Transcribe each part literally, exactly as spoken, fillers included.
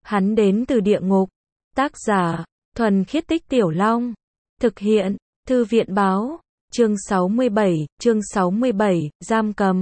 Hắn đến từ địa ngục. Tác giả, Thuần Khiết Tích Tiểu Long. Thực hiện, Thư viện báo. Chương sáu mươi bảy, chương sáu mươi bảy, giam cầm.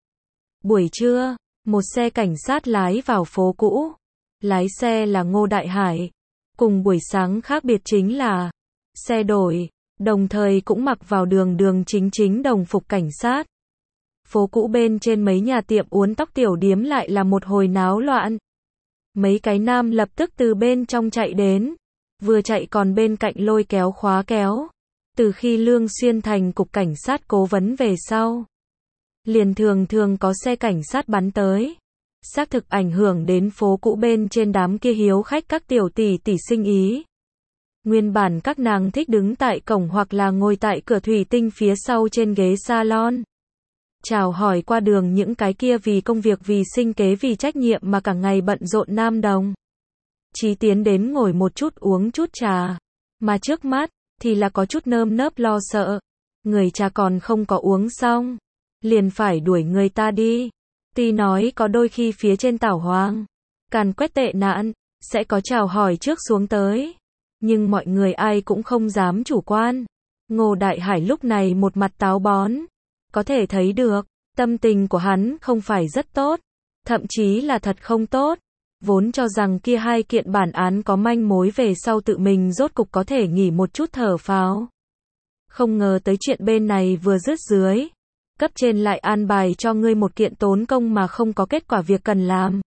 Buổi trưa, một xe cảnh sát lái vào phố cũ. Lái xe là Ngô Đại Hải. Cùng buổi sáng khác biệt chính là xe đổi, đồng thời cũng mặc vào đường đường chính chính đồng phục cảnh sát. Phố cũ bên trên mấy nhà tiệm uốn tóc tiểu điếm lại là một hồi náo loạn. Mấy cái nam lập tức từ bên trong chạy đến, vừa chạy còn bên cạnh lôi kéo khóa kéo. Từ khi Lương Xuyên thành cục cảnh sát cố vấn về sau, liền thường thường có xe cảnh sát bắn tới. Xác thực ảnh hưởng đến phố cũ bên trên đám kia hiếu khách các tiểu tỷ tỷ sinh ý. Nguyên bản các nàng thích đứng tại cổng hoặc là ngồi tại cửa thủy tinh phía sau trên ghế salon. Chào hỏi qua đường những cái kia vì công việc vì sinh kế vì trách nhiệm mà cả ngày bận rộn nam đồng. Chí tiến đến ngồi một chút uống chút trà. Mà trước mắt, thì là có chút nơm nớp lo sợ. Người trà còn không có uống xong. Liền phải đuổi người ta đi. Tuy nói có đôi khi phía trên tảo hoang, càn quét tệ nạn, sẽ có chào hỏi trước xuống tới. Nhưng mọi người ai cũng không dám chủ quan. Ngô Đại Hải lúc này một mặt táo bón. Có thể thấy được, tâm tình của hắn không phải rất tốt. Thậm chí là thật không tốt. Vốn cho rằng kia hai kiện bản án có manh mối về sau tự mình rốt cục có thể nghỉ một chút thở phào. Không ngờ tới chuyện bên này vừa dứt dưới. Cấp trên lại an bài cho ngươi một kiện tốn công mà không có kết quả việc cần làm.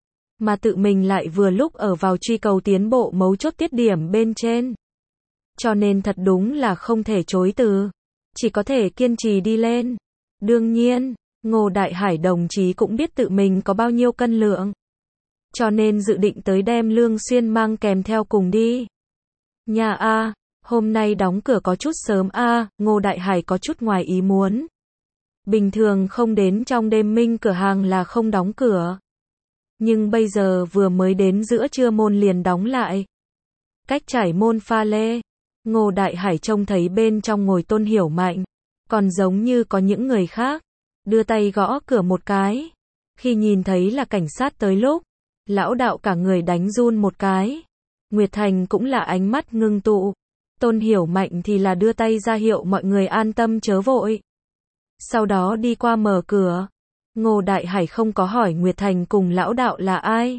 Mà tự mình lại vừa lúc ở vào truy cầu tiến bộ mấu chốt tiết điểm bên trên. Cho nên thật đúng là không thể chối từ. Chỉ có thể kiên trì đi lên. Đương nhiên, Ngô Đại Hải đồng chí cũng biết tự mình có bao nhiêu cân lượng. Cho nên dự định tới đem Lương Xuyên mang kèm theo cùng đi. Nhà A, hôm nay đóng cửa có chút sớm A, Ngô Đại Hải có chút ngoài ý muốn. Bình thường không đến trong đêm minh cửa hàng là không đóng cửa. Nhưng bây giờ vừa mới đến giữa trưa môn liền đóng lại. Cách trải môn pha lê. Ngô Đại Hải trông thấy bên trong ngồi Tôn Hiểu Mạnh. Còn giống như có những người khác. Đưa tay gõ cửa một cái. Khi nhìn thấy là cảnh sát tới lúc. Lão đạo cả người đánh run một cái. Nguyệt Thành cũng là ánh mắt ngưng tụ. Tôn Hiểu Mạnh thì là đưa tay ra hiệu mọi người an tâm chớ vội. Sau đó đi qua mở cửa. Ngô Đại Hải không có hỏi Nguyệt Thành cùng lão đạo là ai.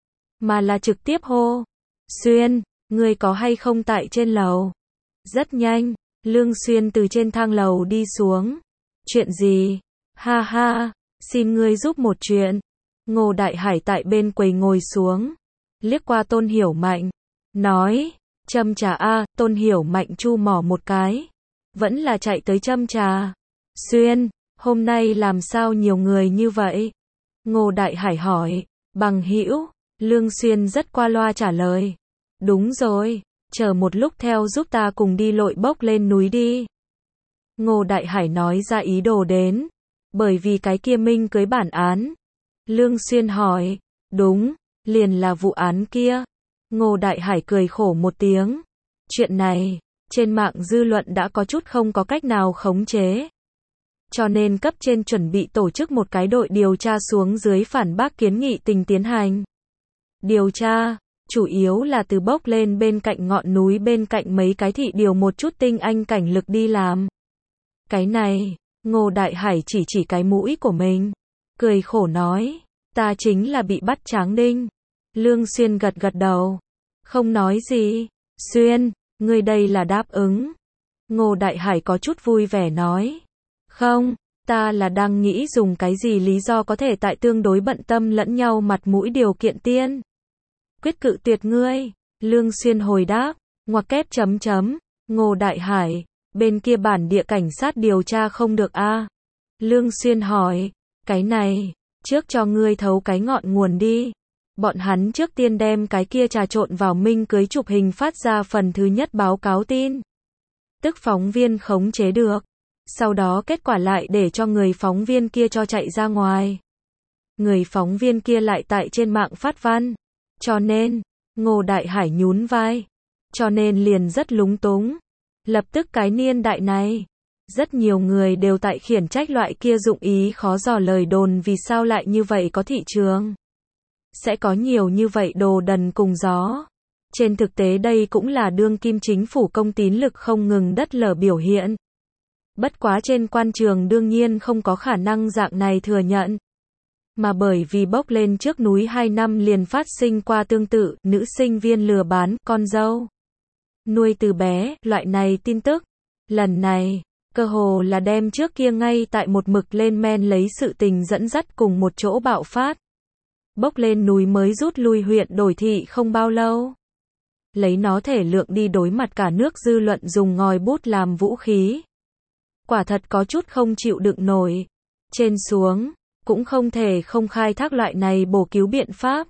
Mà là trực tiếp hô. Xuyên, ngươi có hay không tại trên lầu? Rất nhanh, Lương Xuyên từ trên thang lầu đi xuống. Chuyện gì? Ha ha, xin ngươi giúp một chuyện. Ngô Đại Hải tại bên quầy ngồi xuống. Liếc qua Tôn Hiểu Mạnh. Nói, châm trà a. Tôn Hiểu Mạnh chu mỏ một cái. Vẫn là chạy tới châm trà. Xuyên, hôm nay làm sao nhiều người như vậy? Ngô Đại Hải hỏi. Bằng hữu. Lương Xuyên rất qua loa trả lời. Đúng rồi, chờ một lúc theo giúp ta cùng đi lội bốc lên núi đi. Ngô Đại Hải nói ra ý đồ đến. Bởi vì cái kia minh cưới bản án. Lương Xuyên hỏi. Đúng, liền là vụ án kia. Ngô Đại Hải cười khổ một tiếng. Chuyện này, trên mạng dư luận đã có chút không có cách nào khống chế. Cho nên cấp trên chuẩn bị tổ chức một cái đội điều tra xuống dưới phản bác kiến nghị tình tiến hành. Điều tra, chủ yếu là từ bốc lên bên cạnh ngọn núi bên cạnh mấy cái thị điều một chút tinh anh cảnh lực đi làm. Cái này, Ngô Đại Hải chỉ chỉ cái mũi của mình. Cười khổ nói, ta chính là bị bắt tráng đinh. Lương Xuyên gật gật đầu. Không nói gì. Xuyên, ngươi đây là đáp ứng. Ngô Đại Hải có chút vui vẻ nói. Không, ta là đang nghĩ dùng cái gì lý do có thể tại tương đối bận tâm lẫn nhau mặt mũi điều kiện tiên. Quyết cự tuyệt ngươi. Lương Xuyên hồi đáp. Ngoặc kép chấm chấm. Ngô Đại Hải, bên kia bản địa cảnh sát điều tra không được a? À? Lương Xuyên hỏi. Cái này, trước cho ngươi thấu cái ngọn nguồn đi. Bọn hắn trước tiên đem cái kia trà trộn vào minh cưới chụp hình phát ra phần thứ nhất báo cáo tin. Tức phóng viên khống chế được. Sau đó kết quả lại để cho người phóng viên kia cho chạy ra ngoài. Người phóng viên kia lại tại trên mạng phát văn. Cho nên, Ngô Đại Hải nhún vai. Cho nên liền rất lúng túng. Lập tức cái niên đại này. Rất nhiều người đều tại khiển trách loại kia dụng ý khó dò lời đồn vì sao lại như vậy có thị trường. sẽ có nhiều như vậy đồ đần cùng gió. Trên thực tế đây cũng là đương kim chính phủ công tín lực không ngừng đất lở biểu hiện. Bất quá trên quan trường đương nhiên không có khả năng dạng này thừa nhận. Mà bởi vì bốc lên trước núi hai năm liền phát sinh qua tương tự, nữ sinh viên lừa bán con dâu nuôi từ bé, loại này tin tức. Lần này, cơ hồ là đem trước kia ngay tại một mực lên men lấy sự tình dẫn dắt cùng một chỗ bạo phát. Bốc lên núi mới rút lui huyện đổi thị không bao lâu. Lấy nó thể lượng đi đối mặt cả nước dư luận dùng ngòi bút làm vũ khí. Quả thật có chút không chịu đựng nổi. Trên xuống, cũng không thể không khai thác loại này bổ cứu biện pháp.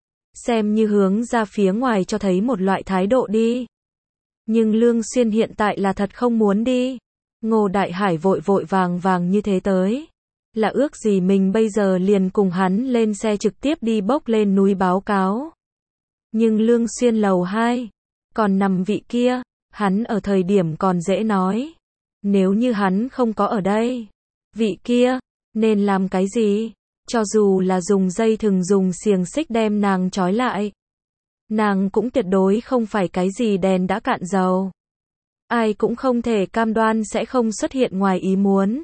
Xem như hướng ra phía ngoài cho thấy một loại thái độ đi. Nhưng Lương Xuyên hiện tại là thật không muốn đi. Ngô Đại Hải vội vội vàng vàng như thế tới. Là ước gì mình bây giờ liền cùng hắn lên xe trực tiếp đi bốc lên núi báo cáo. Nhưng Lương Xuyên lầu hai, còn nằm vị kia, hắn ở thời điểm còn dễ nói. Nếu như hắn không có ở đây, vị kia, nên làm cái gì? Cho dù là dùng dây thừng dùng xiềng xích đem nàng trói lại. Nàng cũng tuyệt đối không phải cái gì đèn đã cạn dầu. Ai cũng không thể cam đoan sẽ không xuất hiện ngoài ý muốn.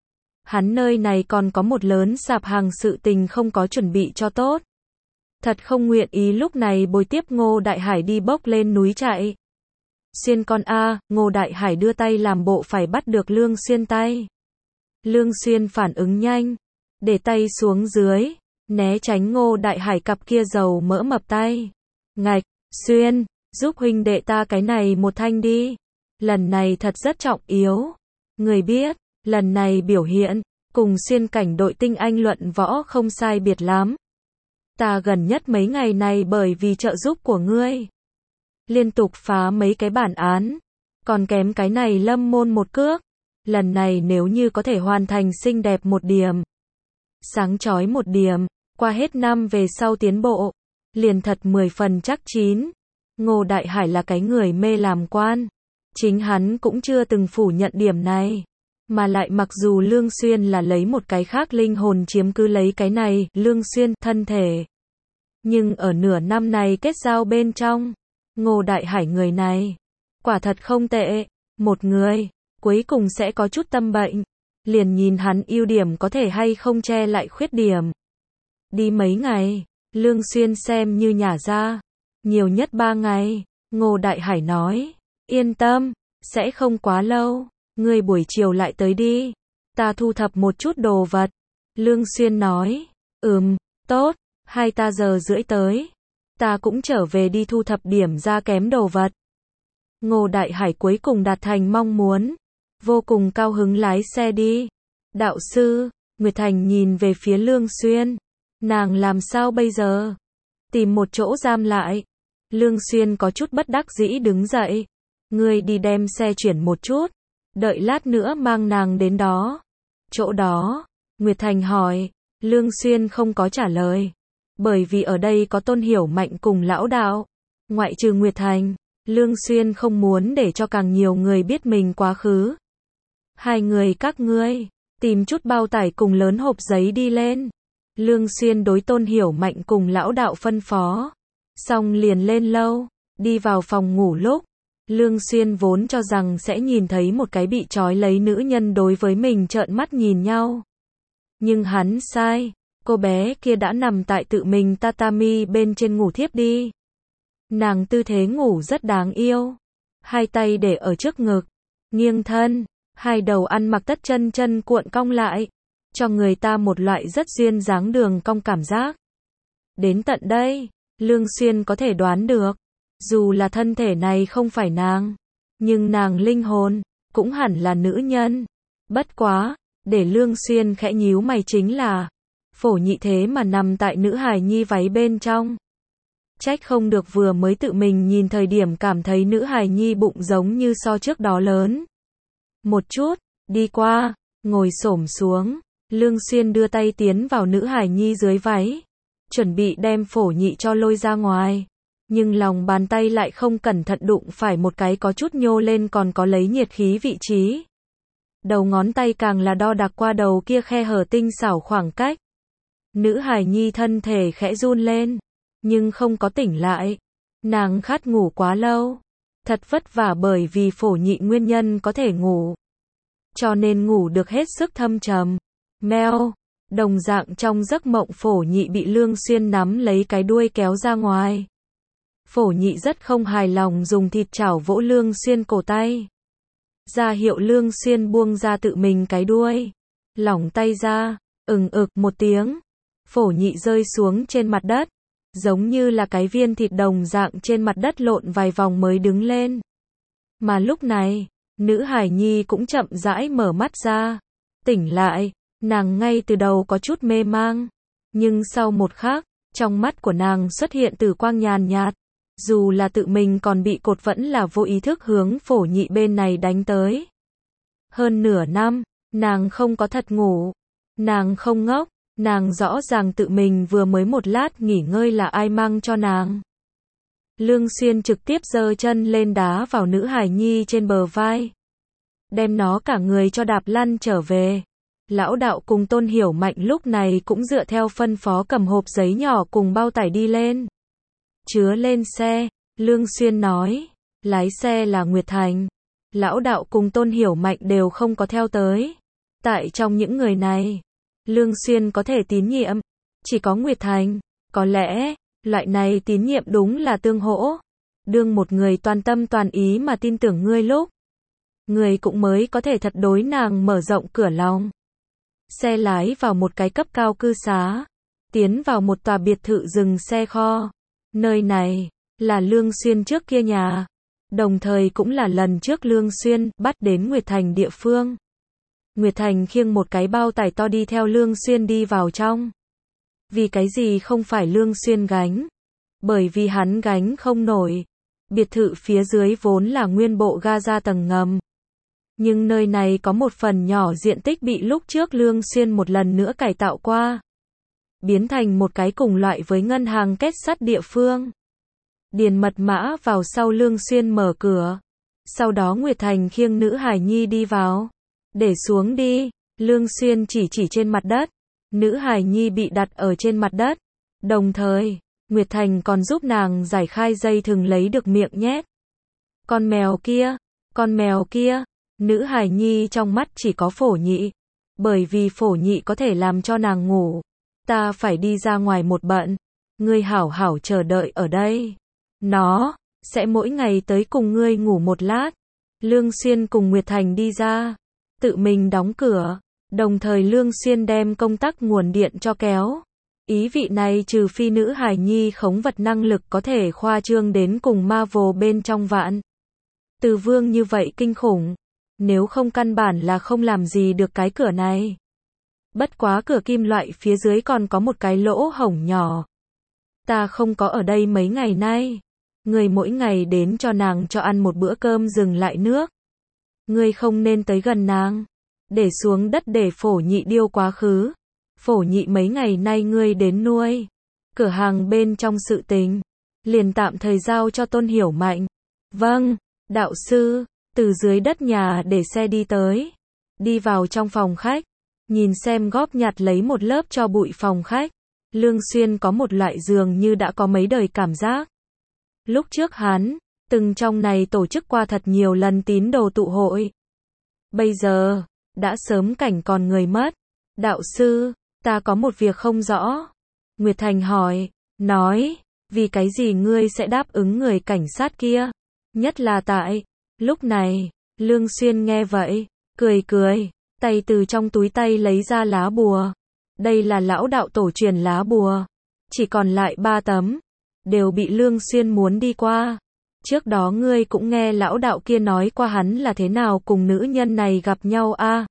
Hắn nơi này còn có một lớn sạp hàng sự tình không có chuẩn bị cho tốt. Thật không nguyện ý lúc này bồi tiếp Ngô Đại Hải đi bốc lên núi chạy. Xuyên con a, Ngô Đại Hải đưa tay làm bộ phải bắt được Lương Xuyên tay. Lương Xuyên phản ứng nhanh, để tay xuống dưới, né tránh Ngô Đại Hải cặp kia dầu mỡ mập tay. Ngạch, Xuyên, giúp huynh đệ ta cái này một thanh đi. Lần này thật rất trọng yếu. Người biết, lần này biểu hiện, cùng Xuyên cảnh đội tinh anh luận võ không sai biệt lắm. Ta gần nhất mấy ngày này bởi vì trợ giúp của ngươi, liên tục phá mấy cái bản án, còn kém cái này lâm môn một cước. Lần này nếu như có thể hoàn thành xinh đẹp một điểm, sáng chói một điểm, qua hết năm về sau tiến bộ, liền thật mười phần chắc chín. Ngô Đại Hải là cái người mê làm quan, chính hắn cũng chưa từng phủ nhận điểm này. Mà lại mặc dù Lương Xuyên là lấy một cái khác linh hồn chiếm cứ lấy cái này, Lương Xuyên, thân thể. Nhưng ở nửa năm này kết giao bên trong, Ngô Đại Hải người này, quả thật không tệ. Một người, cuối cùng sẽ có chút tâm bệnh, liền nhìn hắn ưu điểm có thể hay không che lại khuyết điểm. Đi mấy ngày, Lương Xuyên xem như nhả ra, nhiều nhất ba ngày, Ngô Đại Hải nói, yên tâm, sẽ không quá lâu. Ngươi buổi chiều lại tới đi. Ta thu thập một chút đồ vật. Lương Xuyên nói. Ừm, tốt. Hai ta giờ rưỡi tới. Ta cũng trở về đi thu thập điểm ra kém đồ vật. Ngô Đại Hải cuối cùng đạt thành mong muốn. Vô cùng cao hứng lái xe đi. Đạo sư, Nguyệt Thành nhìn về phía Lương Xuyên. Nàng làm sao bây giờ? Tìm một chỗ giam lại. Lương Xuyên có chút bất đắc dĩ đứng dậy. Ngươi đi đem xe chuyển một chút. Đợi lát nữa mang nàng đến đó. Chỗ đó, Nguyệt Thành hỏi, Lương Xuyên không có trả lời. Bởi vì ở đây có Tôn Hiểu Mạnh cùng lão đạo. Ngoại trừ Nguyệt Thành, Lương Xuyên không muốn để cho càng nhiều người biết mình quá khứ. Hai người các ngươi, tìm chút bao tải cùng lớn hộp giấy đi lên. Lương Xuyên đối Tôn Hiểu Mạnh cùng lão đạo phân phó. Xong liền lên lâu, đi vào phòng ngủ lúc. Lương Xuyên vốn cho rằng sẽ nhìn thấy một cái bị trói lấy nữ nhân đối với mình trợn mắt nhìn nhau. Nhưng hắn sai, cô bé kia đã nằm tại tự mình tatami bên trên ngủ thiếp đi. Nàng tư thế ngủ rất đáng yêu. Hai tay để ở trước ngực, nghiêng thân, hai đầu ăn mặc tất chân chân cuộn cong lại, cho người ta một loại rất duyên dáng đường cong cảm giác. Đến tận đây, Lương Xuyên có thể đoán được. Dù là thân thể này không phải nàng, nhưng nàng linh hồn, cũng hẳn là nữ nhân. Bất quá, để Lương Xuyên khẽ nhíu mày chính là, phổ nhị thế mà nằm tại nữ hài nhi váy bên trong. Trách không được vừa mới tự mình nhìn thời điểm cảm thấy nữ hài nhi bụng giống như so trước đó lớn. Một chút, đi qua, ngồi xổm xuống, Lương Xuyên đưa tay tiến vào nữ hài nhi dưới váy, chuẩn bị đem phổ nhị cho lôi ra ngoài. Nhưng lòng bàn tay lại không cẩn thận đụng phải một cái có chút nhô lên còn có lấy nhiệt khí vị trí. Đầu ngón tay càng là đo đạc qua đầu kia khe hở tinh xảo khoảng cách. Nữ hài nhi thân thể khẽ run lên, nhưng không có tỉnh lại. Nàng khát ngủ quá lâu. Thật vất vả bởi vì phổ nhị nguyên nhân có thể ngủ. Cho nên ngủ được hết sức thâm trầm. Meo, đồng dạng trong giấc mộng phổ nhị bị Lương Xuyên nắm lấy cái đuôi kéo ra ngoài. Phổ nhị rất không hài lòng dùng thịt chảo vỗ Lương Xuyên cổ tay. Ra hiệu Lương Xuyên buông ra tự mình cái đuôi. Lỏng tay ra, ừng ực một tiếng. Phổ nhị rơi xuống trên mặt đất. Giống như là cái viên thịt đồng dạng trên mặt đất lộn vài vòng mới đứng lên. Mà lúc này, nữ hài nhi cũng chậm rãi mở mắt ra. Tỉnh lại, nàng ngay từ đầu có chút mê mang. Nhưng sau một khắc, trong mắt của nàng xuất hiện tử quang nhàn nhạt. Dù là tự mình còn bị cột vẫn là vô ý thức hướng phổ nhị bên này đánh tới. Hơn nửa năm, nàng không có thật ngủ. Nàng không ngốc. Nàng rõ ràng tự mình vừa mới một lát nghỉ ngơi là ai mang cho nàng. Lương Xuyên trực tiếp giơ chân lên đá vào nữ hài nhi trên bờ vai. Đem nó cả người cho đạp lăn trở về. Lão đạo cùng Tôn Hiểu Mạnh lúc này cũng dựa theo phân phó cầm hộp giấy nhỏ cùng bao tải đi lên. Chứa lên xe, Lương Xuyên nói. Lái xe là Nguyệt Thành. Lão đạo cùng Tôn Hiểu Mạnh đều không có theo tới. Tại trong những người này, Lương Xuyên có thể tín nhiệm, chỉ có Nguyệt Thành. Có lẽ, loại này tín nhiệm đúng là tương hỗ. Đương một người toàn tâm toàn ý mà tin tưởng ngươi lúc, người cũng mới có thể thật đối nàng mở rộng cửa lòng. Xe lái vào một cái cấp cao cư xá, tiến vào một tòa biệt thự dừng xe kho. Nơi này, là Lương Xuyên trước kia nhà, đồng thời cũng là lần trước Lương Xuyên bắt đến Nguyệt Thành địa phương. Nguyệt Thành khiêng một cái bao tải to đi theo Lương Xuyên đi vào trong. Vì cái gì không phải Lương Xuyên gánh? Bởi vì hắn gánh không nổi. Biệt thự phía dưới vốn là nguyên bộ ga-ra tầng ngầm. Nhưng nơi này có một phần nhỏ diện tích bị lúc trước Lương Xuyên một lần nữa cải tạo qua. Biến thành một cái cùng loại với ngân hàng kết sắt địa phương. Điền mật mã vào sau Lương Xuyên mở cửa. Sau đó Nguyệt Thành khiêng nữ hài nhi đi vào. Để xuống đi, Lương Xuyên chỉ chỉ trên mặt đất. Nữ hài nhi bị đặt ở trên mặt đất. Đồng thời, Nguyệt Thành còn giúp nàng giải khai dây thừng lấy được miệng nhét. Con mèo kia, con mèo kia, nữ hài nhi trong mắt chỉ có phổ nhị. Bởi vì phổ nhị có thể làm cho nàng ngủ. Ta phải đi ra ngoài một bận. Ngươi hảo hảo chờ đợi ở đây. Nó, sẽ mỗi ngày tới cùng ngươi ngủ một lát. Lương Xuyên cùng Nguyệt Thành đi ra. Tự mình đóng cửa. Đồng thời Lương Xuyên đem công tắc nguồn điện cho kéo. Ý vị này trừ phi nữ hài nhi khống vật năng lực có thể khoa trương đến cùng Marvel bên trong vạn. Từ vương như vậy kinh khủng. Nếu không căn bản là không làm gì được cái cửa này. Bất quá cửa kim loại phía dưới còn có một cái lỗ hổng nhỏ. Ta không có ở đây mấy ngày nay. Người mỗi ngày đến cho nàng cho ăn một bữa cơm dừng lại nước. Ngươi không nên tới gần nàng. Để xuống đất để phổ nhị điêu quá khứ. Phổ nhị mấy ngày nay ngươi đến nuôi. Cửa hàng bên trong sự tình. Liền tạm thời giao cho Tôn Hiểu Mạnh. Vâng, đạo sư. Từ dưới đất nhà để xe đi tới. Đi vào trong phòng khách. Nhìn xem góp nhặt lấy một lớp cho bụi phòng khách. Lương Xuyên có một loại giường như đã có mấy đời cảm giác. Lúc trước hắn, từng trong này tổ chức qua thật nhiều lần tín đồ tụ hội. Bây giờ, đã sớm cảnh còn người mất. Đạo sư, ta có một việc không rõ. Nguyệt Thành hỏi, nói, vì cái gì ngươi sẽ đáp ứng người cảnh sát kia? Nhất là tại, lúc này, Lương Xuyên nghe vậy, cười cười, tay từ trong túi tay lấy ra lá bùa. Đây là lão đạo tổ truyền lá bùa. Chỉ còn lại ba tấm. Đều bị Lương Xuyên muốn đi qua. Trước đó ngươi cũng nghe lão đạo kia nói qua hắn là thế nào cùng nữ nhân này gặp nhau a? À?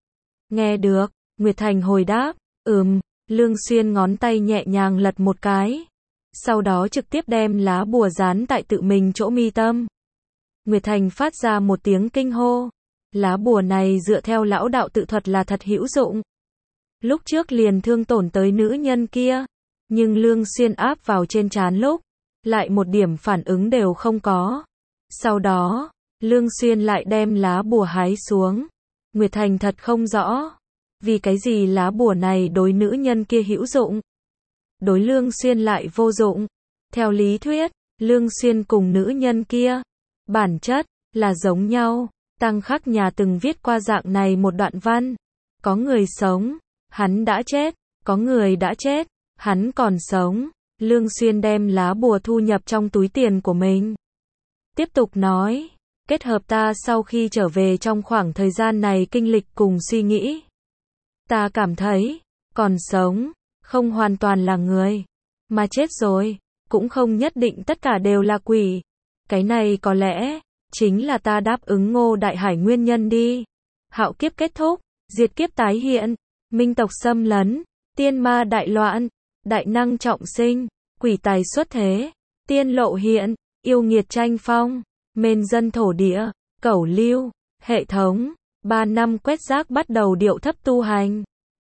Nghe được, Nguyệt Thành hồi đáp, ừm, Lương Xuyên ngón tay nhẹ nhàng lật một cái. Sau đó trực tiếp đem lá bùa dán tại tự mình chỗ mi tâm. Nguyệt Thành phát ra một tiếng kinh hô. Lá bùa này dựa theo lão đạo tự thuật là thật hữu dụng. Lúc trước liền thương tổn tới nữ nhân kia. Nhưng Lương Xuyên áp vào trên trán lúc. Lại một điểm phản ứng đều không có. Sau đó, Lương Xuyên lại đem lá bùa hái xuống. Nguyệt Thành thật không rõ. Vì cái gì lá bùa này đối nữ nhân kia hữu dụng, đối Lương Xuyên lại vô dụng? Theo lý thuyết, Lương Xuyên cùng nữ nhân kia, bản chất, là giống nhau. Tăng Khắc Nhà từng viết qua dạng này một đoạn văn. Có người sống, hắn đã chết, có người đã chết, hắn còn sống. Lương Xuyên đem lá bùa thu nhập trong túi tiền của mình. Tiếp tục nói, kết hợp ta sau khi trở về trong khoảng thời gian này kinh lịch cùng suy nghĩ. Ta cảm thấy, còn sống, không hoàn toàn là người, mà chết rồi, cũng không nhất định tất cả đều là quỷ. Cái này có lẽ, chính là ta đáp ứng Ngô Đại Hải nguyên nhân đi. Hạo kiếp kết thúc, diệt kiếp tái hiện, minh tộc xâm lấn, tiên ma đại loạn, đại năng trọng sinh, quỷ tài xuất thế, tiên lộ hiện, yêu nghiệt tranh phong, mên dân thổ địa, cẩu lưu, hệ thống, ba năm quét rác bắt đầu điệu thấp tu hành.